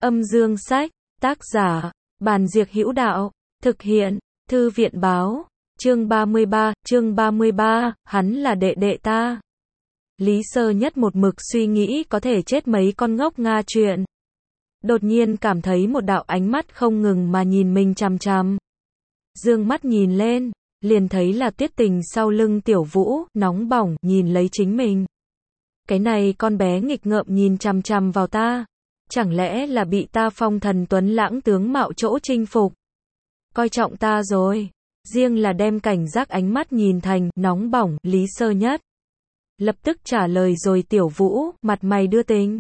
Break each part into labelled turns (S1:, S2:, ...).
S1: Âm dương sách, tác giả, Bàn Diệc Hữu Đạo, thực hiện, Thư viện báo, chương 33, hắn là đệ đệ ta. Lý Sơ Nhất một mực suy nghĩ có thể chết mấy con ngốc Nga chuyện. Đột nhiên cảm thấy một đạo ánh mắt không ngừng mà nhìn mình chằm chằm. Dương mắt nhìn lên, liền thấy là Tuyết Tình sau lưng Tiểu Vũ, nóng bỏng, nhìn lấy chính mình. Cái này con bé nghịch ngợm nhìn chằm chằm vào ta. Chẳng lẽ là bị ta phong thần tuấn lãng tướng mạo chỗ chinh phục? Coi trọng ta rồi. Riêng là đem cảnh giác ánh mắt nhìn thành, nóng bỏng, Lý Sơ Nhất. Lập tức trả lời rồi Tiểu Vũ, mặt mày đưa tình.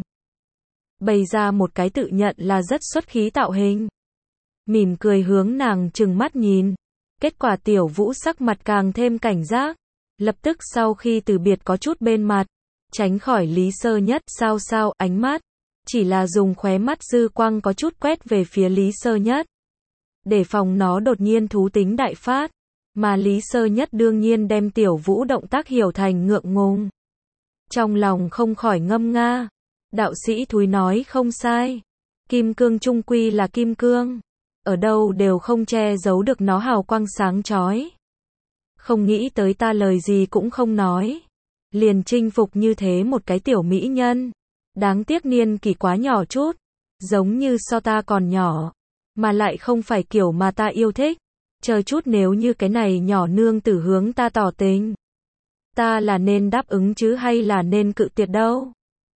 S1: Bày ra một cái tự nhận là rất xuất khí tạo hình. Mỉm cười hướng nàng trừng mắt nhìn. Kết quả Tiểu Vũ sắc mặt càng thêm cảnh giác. Lập tức sau khi từ biệt có chút bên mặt. Tránh khỏi Lý Sơ Nhất, sao, ánh mắt. Chỉ là dùng khóe mắt dư quang có chút quét về phía Lý Sơ Nhất. Để phòng nó đột nhiên thú tính đại phát. Mà Lý Sơ Nhất đương nhiên đem Tiểu Vũ động tác hiểu thành ngượng ngùng. Trong lòng không khỏi ngâm nga. Đạo sĩ Thúy nói không sai. Kim cương chung quy là kim cương. Ở đâu đều không che giấu được nó hào quang sáng chói. Không nghĩ tới ta lời gì cũng không nói. Liền chinh phục như thế một cái tiểu mỹ nhân. Đáng tiếc niên kỷ quá nhỏ chút. Giống như so ta còn nhỏ. Mà lại không phải kiểu mà ta yêu thích. Chờ chút nếu như cái này nhỏ nương tử hướng ta tỏ tình. Ta là nên đáp ứng chứ hay là nên cự tuyệt đâu.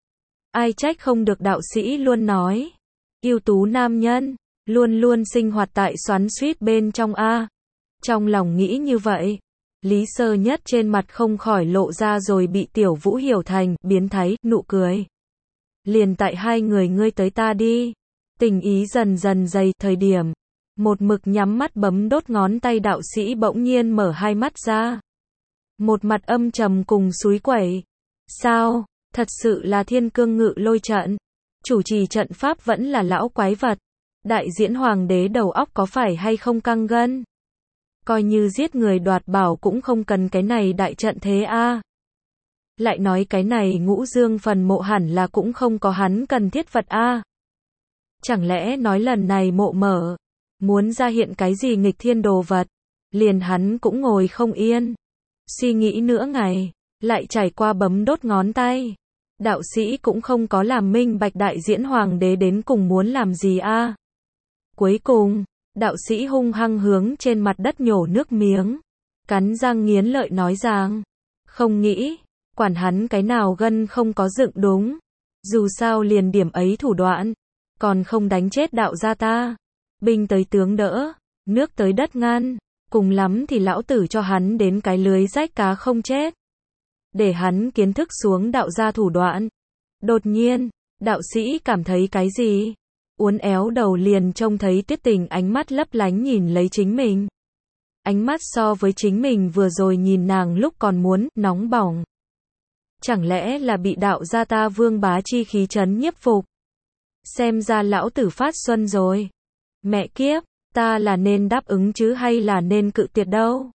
S1: Ai trách không được đạo sĩ luôn nói. Ưu tú nam nhân. Luôn luôn sinh hoạt tại xoắn xuýt bên trong a. Trong lòng nghĩ như vậy. Lý Sơ Nhất trên mặt không khỏi lộ ra rồi bị Tiểu Vũ hiểu thành biến thái, nụ cười. Liền tại hai người ngươi tới ta đi. Tình ý dần dần dày thời điểm. Một mực nhắm mắt bấm đốt ngón tay đạo sĩ bỗng nhiên mở hai mắt ra. Một mặt âm trầm cùng xúi quẩy. Sao, thật sự là Thiên Cương Ngự Lôi trận. Chủ trì trận pháp vẫn là lão quái vật. Đại diễn hoàng đế đầu óc có phải hay không căng gân? Coi như giết người đoạt bảo cũng không cần cái này đại trận thế a. Lại nói cái này Ngũ Dương phần mộ hẳn là cũng không có hắn cần thiết vật a. Chẳng lẽ nói lần này mộ mở, muốn ra hiện cái gì nghịch thiên đồ vật, liền hắn cũng ngồi không yên. Suy nghĩ nửa ngày, lại trải qua bấm đốt ngón tay. Đạo sĩ cũng không có làm minh bạch đại diễn hoàng đế đến cùng muốn làm gì a. Cuối cùng, đạo sĩ hung hăng hướng trên mặt đất nhổ nước miếng. Cắn răng nghiến lợi nói rằng, không nghĩ, quản hắn cái nào gân không có dựng đúng. Dù sao liền điểm ấy thủ đoạn, còn không đánh chết đạo gia ta. Binh tới tướng đỡ, nước tới đất ngăn, cùng lắm thì lão tử cho hắn đến cái lưới rách cá không chết. Để hắn kiến thức xuống đạo gia thủ đoạn. Đột nhiên, đạo sĩ cảm thấy cái gì? Uốn éo đầu liền trông thấy Tuyết Tình ánh mắt lấp lánh nhìn lấy chính mình. Ánh mắt so với chính mình vừa rồi nhìn nàng lúc còn muốn, nóng bỏng. Chẳng lẽ là bị đạo gia ta vương bá chi khí chấn nhiếp phục? Xem ra lão tử phát xuân rồi. Mẹ kiếp, ta là nên đáp ứng chứ hay là nên cự tuyệt đâu?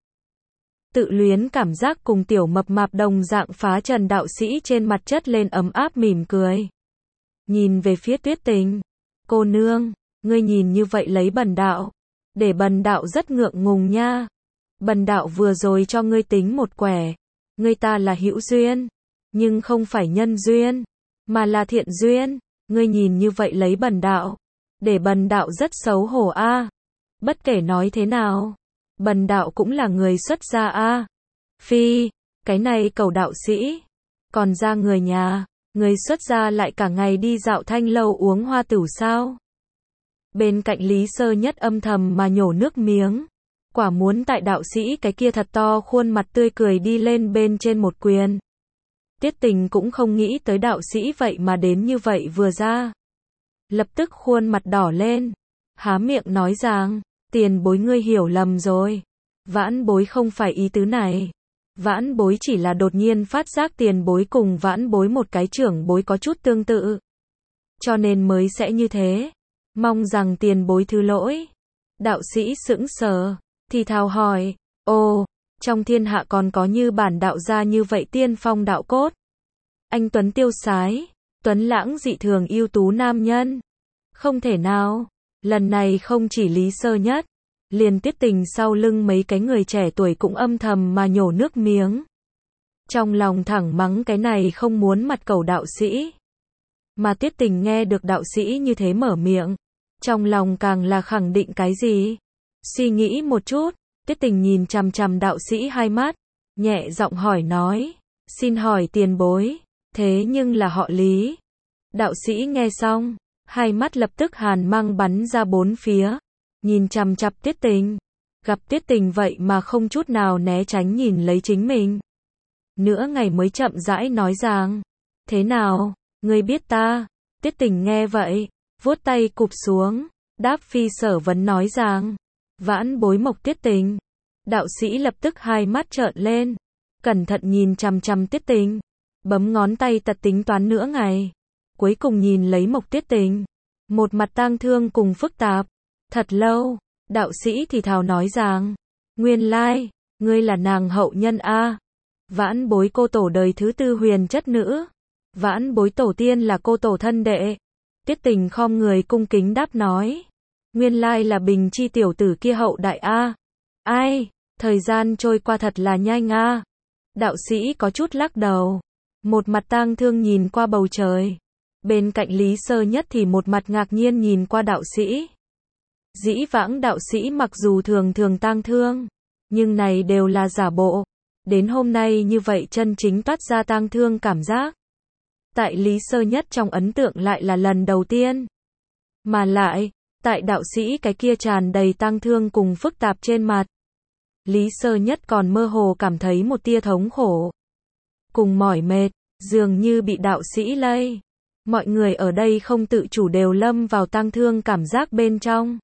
S1: Tự luyến cảm giác cùng tiểu mập mạp đồng dạng phá trần đạo sĩ trên mặt chất lên ấm áp mỉm cười. Nhìn về phía Tuyết Tình. Cô nương, ngươi nhìn như vậy lấy bần đạo. Để bần đạo rất ngượng ngùng nha. Bần đạo vừa rồi cho ngươi tính một quẻ. Ngươi ta là hữu duyên. Nhưng không phải nhân duyên. Mà là thiện duyên. Ngươi nhìn như vậy lấy bần đạo. Để bần đạo rất xấu hổ a. Bất kể nói thế nào. Bần đạo cũng là người xuất gia a. Phi, cái này cầu đạo sĩ. Còn ra người nhà. Người xuất gia lại cả ngày đi dạo thanh lâu uống hoa tửu sao? Bên cạnh Lý Sơ Nhất âm thầm mà nhổ nước miếng. Quả muốn tại đạo sĩ cái kia thật to khuôn mặt tươi cười đi lên bên trên một quyền. Tuyết Tình cũng không nghĩ tới đạo sĩ vậy mà đến như vậy vừa ra. Lập tức khuôn mặt đỏ lên. Há miệng nói rằng, tiền bối ngươi hiểu lầm rồi. Vãn bối không phải ý tứ này. Vãn bối chỉ là đột nhiên phát giác tiền bối cùng vãn bối một cái trưởng bối có chút tương tự. Cho nên mới sẽ như thế. Mong rằng tiền bối thứ lỗi. Đạo sĩ sững sờ, thì thào hỏi, ồ, trong thiên hạ còn có như bản đạo gia như vậy tiên phong đạo cốt. Anh tuấn tiêu sái, tuấn lãng dị thường ưu tú nam nhân. Không thể nào. Lần này không chỉ Lý Sơ Nhất, liền Tiết Tình sau lưng mấy cái người trẻ tuổi cũng âm thầm mà nhổ nước miếng. Trong lòng thẳng mắng cái này không muốn mặt cẩu đạo sĩ. Mà Tiết Tình nghe được đạo sĩ như thế mở miệng, trong lòng càng là khẳng định cái gì. Suy nghĩ một chút, Tiết Tình nhìn chằm chằm đạo sĩ hai mắt, nhẹ giọng hỏi nói, xin hỏi tiền bối, thế nhưng là họ Lý. Đạo sĩ nghe xong, hai mắt lập tức hàn mang bắn ra bốn phía, nhìn chằm chằm Tiết Tình, gặp Tiết Tình vậy mà không chút nào né tránh nhìn lấy chính mình. Nửa ngày mới chậm rãi nói rằng, thế nào, ngươi biết ta? Tiết Tình nghe vậy, vuốt tay cụp xuống, đáp phi sở vấn nói rằng, vãn bối Mộc Tiết Tình. Đạo sĩ lập tức hai mắt trợn lên, cẩn thận nhìn chằm chằm Tiết Tình, bấm ngón tay tật tính toán nửa ngày, cuối cùng nhìn lấy Mộc Tiết Tình, một mặt tang thương cùng phức tạp. Thật lâu, đạo sĩ thì thào nói rằng, nguyên lai, ngươi là nàng hậu nhân a. Vãn bối cô tổ đời thứ tư huyền chất nữ. Vãn bối tổ tiên là cô tổ thân đệ. Tiết Tình khom người cung kính đáp nói, nguyên lai là Bình Chi tiểu tử kia hậu đại a. Ai, thời gian trôi qua thật là nhanh a. Đạo sĩ có chút lắc đầu, một mặt tang thương nhìn qua bầu trời. Bên cạnh Lý Sơ Nhất thì một mặt ngạc nhiên nhìn qua đạo sĩ. Dĩ vãng đạo sĩ mặc dù thường thường tang thương, nhưng này đều là giả bộ. Đến hôm nay như vậy chân chính toát ra tang thương cảm giác. Tại Lý Sơ Nhất trong ấn tượng lại là lần đầu tiên. Mà lại, tại đạo sĩ cái kia tràn đầy tang thương cùng phức tạp trên mặt. Lý Sơ Nhất còn mơ hồ cảm thấy một tia thống khổ. Cùng mỏi mệt, dường như bị đạo sĩ lây. Mọi người ở đây không tự chủ đều lâm vào tang thương cảm giác bên trong.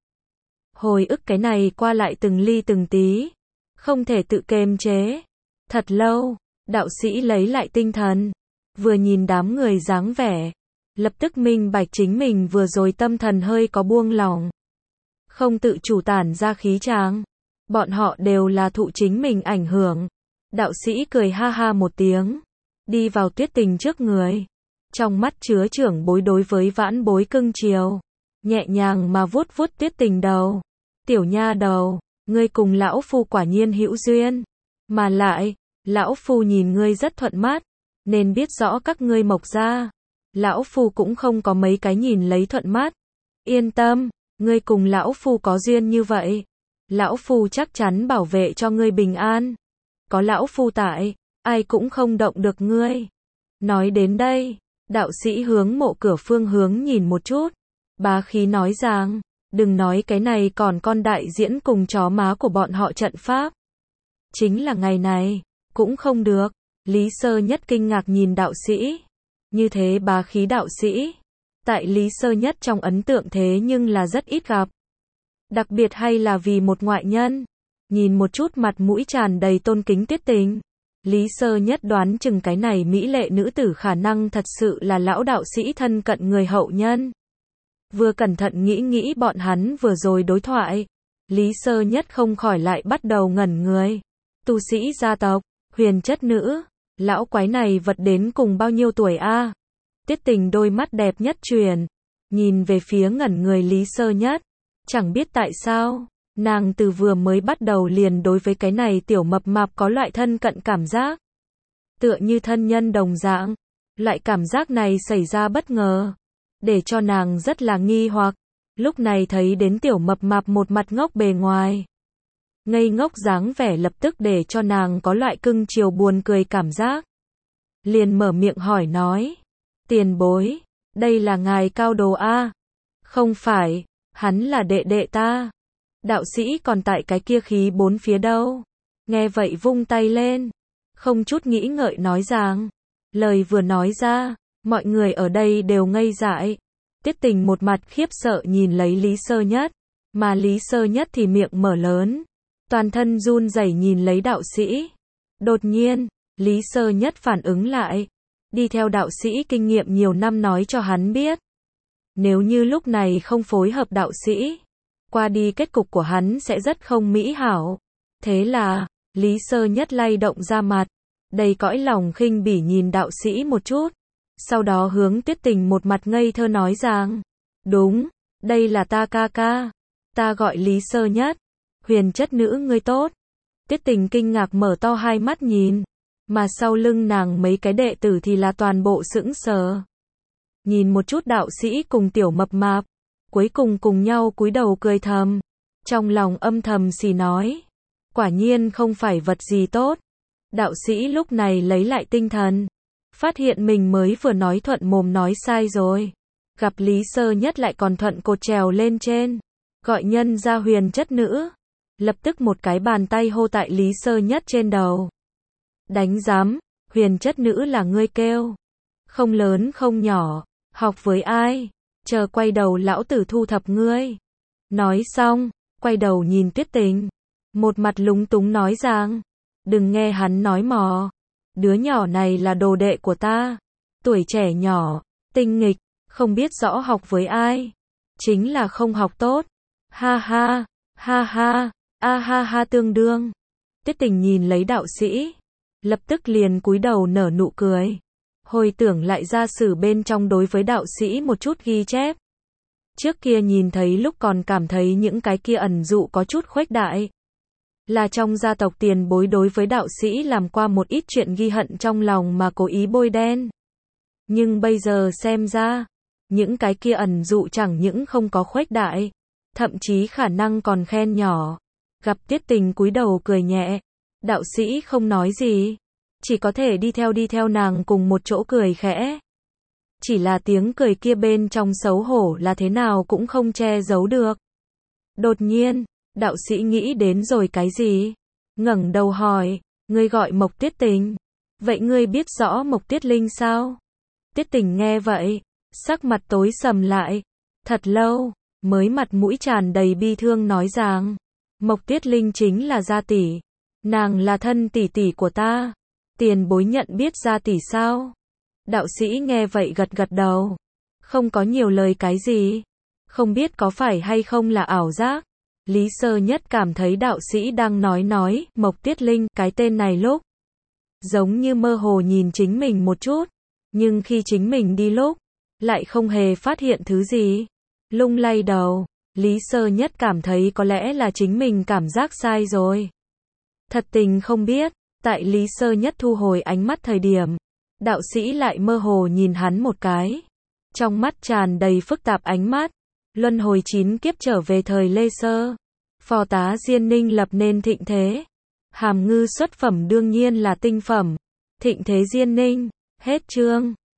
S1: Hồi ức cái này qua lại từng ly từng tí. Không thể tự kiềm chế. Thật lâu, đạo sĩ lấy lại tinh thần. Vừa nhìn đám người dáng vẻ. Lập tức minh bạch chính mình vừa rồi tâm thần hơi có buông lỏng. Không tự chủ tản ra khí tráng. Bọn họ đều là thụ chính mình ảnh hưởng. Đạo sĩ cười ha ha một tiếng. Đi vào Tiết Tình trước người. Trong mắt chứa trưởng bối đối với vãn bối cưng chiều. Nhẹ nhàng mà vuốt vuốt Tiết Tình đầu. Tiểu nha đầu, ngươi cùng lão phu quả nhiên hữu duyên. Mà lại, lão phu nhìn ngươi rất thuận mắt. Nên biết rõ các ngươi Mộc gia. Lão phu cũng không có mấy cái nhìn lấy thuận mắt. Yên tâm, ngươi cùng lão phu có duyên như vậy. Lão phu chắc chắn bảo vệ cho ngươi bình an. Có lão phu tại, ai cũng không động được ngươi. Nói đến đây, đạo sĩ hướng mộ cửa phương hướng nhìn một chút. Bá khí nói rằng, đừng nói cái này còn con đại diễn cùng chó má của bọn họ trận pháp. Chính là ngày này, cũng không được. Lý Sơ Nhất kinh ngạc nhìn đạo sĩ. Như thế bá khí đạo sĩ. Tại Lý Sơ Nhất trong ấn tượng thế nhưng là rất ít gặp. Đặc biệt hay là vì một ngoại nhân. Nhìn một chút mặt mũi tràn đầy tôn kính Tiết Tình. Lý Sơ Nhất đoán chừng cái này mỹ lệ nữ tử khả năng thật sự là lão đạo sĩ thân cận người hậu nhân. Vừa cẩn thận nghĩ bọn hắn vừa rồi đối thoại. Lý Sơ Nhất không khỏi lại bắt đầu ngẩn người. Tu sĩ gia tộc, huyền chất nữ, lão quái này vật đến cùng bao nhiêu tuổi a? Tiết Tình đôi mắt đẹp nhất chuyển, nhìn về phía ngẩn người Lý Sơ Nhất. Chẳng biết tại sao, nàng từ vừa mới bắt đầu liền đối với cái này tiểu mập mạp có loại thân cận cảm giác. Tựa như thân nhân đồng dạng, loại cảm giác này xảy ra bất ngờ, để cho nàng rất là nghi hoặc. Lúc này thấy đến tiểu mập mạp một mặt ngốc bề ngoài. Ngây ngốc dáng vẻ lập tức để cho nàng có loại cưng chiều buồn cười cảm giác. Liền mở miệng hỏi nói, tiền bối, đây là ngài Cao Đồ a? Không phải, hắn là đệ đệ ta. Đạo sĩ còn tại cái kia khí bốn phía đâu. Nghe vậy vung tay lên, không chút nghĩ ngợi nói rằng, lời vừa nói ra, mọi người ở đây đều ngây dại. Tiết Tình một mặt khiếp sợ nhìn lấy Lý Sơ Nhất, mà Lý Sơ Nhất thì miệng mở lớn, toàn thân run rẩy nhìn lấy đạo sĩ. Đột nhiên, Lý Sơ Nhất phản ứng lại, đi theo đạo sĩ kinh nghiệm nhiều năm nói cho hắn biết. Nếu như lúc này không phối hợp đạo sĩ, qua đi kết cục của hắn sẽ rất không mỹ hảo. Thế là, Lý Sơ Nhất lay động ra mặt, đầy cõi lòng khinh bỉ nhìn đạo sĩ một chút. Sau đó hướng Tiết Tình một mặt ngây thơ nói rằng, đúng, Đây là ta ca ca. Ta gọi Lý Sơ Nhất. Huyền chất nữ ngươi tốt. Tiết Tình kinh ngạc mở to hai mắt nhìn. Mà sau lưng nàng mấy cái đệ tử thì là toàn bộ sững sờ. Nhìn một chút đạo sĩ cùng tiểu mập mạp. Cuối cùng cùng nhau cúi đầu cười thầm. Trong lòng âm thầm xì nói. Quả nhiên không phải vật gì tốt. Đạo sĩ lúc này lấy lại tinh thần. Phát hiện mình mới vừa nói thuận mồm nói sai rồi. Gặp Lý Sơ Nhất lại còn thuận cột trèo lên trên. Gọi nhân ra huyền chất nữ. Lập tức một cái bàn tay hô tại Lý Sơ Nhất trên đầu. Đánh giám, huyền chất nữ là ngươi kêu. Không lớn không nhỏ, học với ai? Chờ quay đầu lão tử thu thập ngươi. Nói xong, quay đầu nhìn Tiết Tình. Một mặt lúng túng nói rằng, đừng nghe hắn nói mò. Đứa nhỏ này là đồ đệ của ta. Tuổi trẻ nhỏ, tinh nghịch, không biết rõ học với ai. Chính là không học tốt. Ha ha, ha ha, a ha ha tương đương. Tiết Tình nhìn lấy đạo sĩ. Lập tức liền cúi đầu nở nụ cười. Hồi tưởng lại gia sử bên trong đối với đạo sĩ một chút ghi chép. Trước kia nhìn thấy lúc còn cảm thấy những cái kia ẩn dụ có chút khuếch đại. Là trong gia tộc tiền bối đối với đạo sĩ làm qua một ít chuyện ghi hận trong lòng mà cố ý bôi đen. Nhưng bây giờ xem ra, những cái kia ẩn dụ chẳng những không có khuếch đại, thậm chí khả năng còn khen nhỏ. Gặp Tiết Tình cúi đầu cười nhẹ, đạo sĩ không nói gì, chỉ có thể đi theo nàng cùng một chỗ cười khẽ. Chỉ là tiếng cười kia bên trong xấu hổ là thế nào cũng không che giấu được. Đột nhiên, đạo sĩ nghĩ đến rồi cái gì? Ngẩng đầu hỏi, ngươi gọi Mộc Tiết Tình. Vậy ngươi biết rõ Mộc Tiết Linh sao? Tiết Tình nghe vậy, sắc mặt tối sầm lại. Thật lâu, mới mặt mũi tràn đầy bi thương nói rằng, Mộc Tiết Linh chính là gia tỷ. Nàng là thân tỷ tỷ của ta. Tiền bối nhận biết gia tỷ sao? Đạo sĩ nghe vậy gật gật đầu. Không có nhiều lời cái gì. Không biết có phải hay không là ảo giác. Lý Sơ Nhất cảm thấy đạo sĩ đang nói, Mộc Tiết Linh, cái tên này lúc giống như mơ hồ nhìn chính mình một chút. Nhưng khi chính mình đi lúc, lại không hề phát hiện thứ gì. Lung lay đầu, Lý Sơ Nhất cảm thấy có lẽ là chính mình cảm giác sai rồi. Thật tình không biết, tại Lý Sơ Nhất thu hồi ánh mắt thời điểm, đạo sĩ lại mơ hồ nhìn hắn một cái. Trong mắt tràn đầy phức tạp ánh mắt, luân hồi 9 kiếp trở về thời Lê Sơ. Phò tá Diên Ninh lập nên thịnh thế. Hàm ngư xuất phẩm đương nhiên là tinh phẩm. Thịnh thế Diên Ninh, hết chương.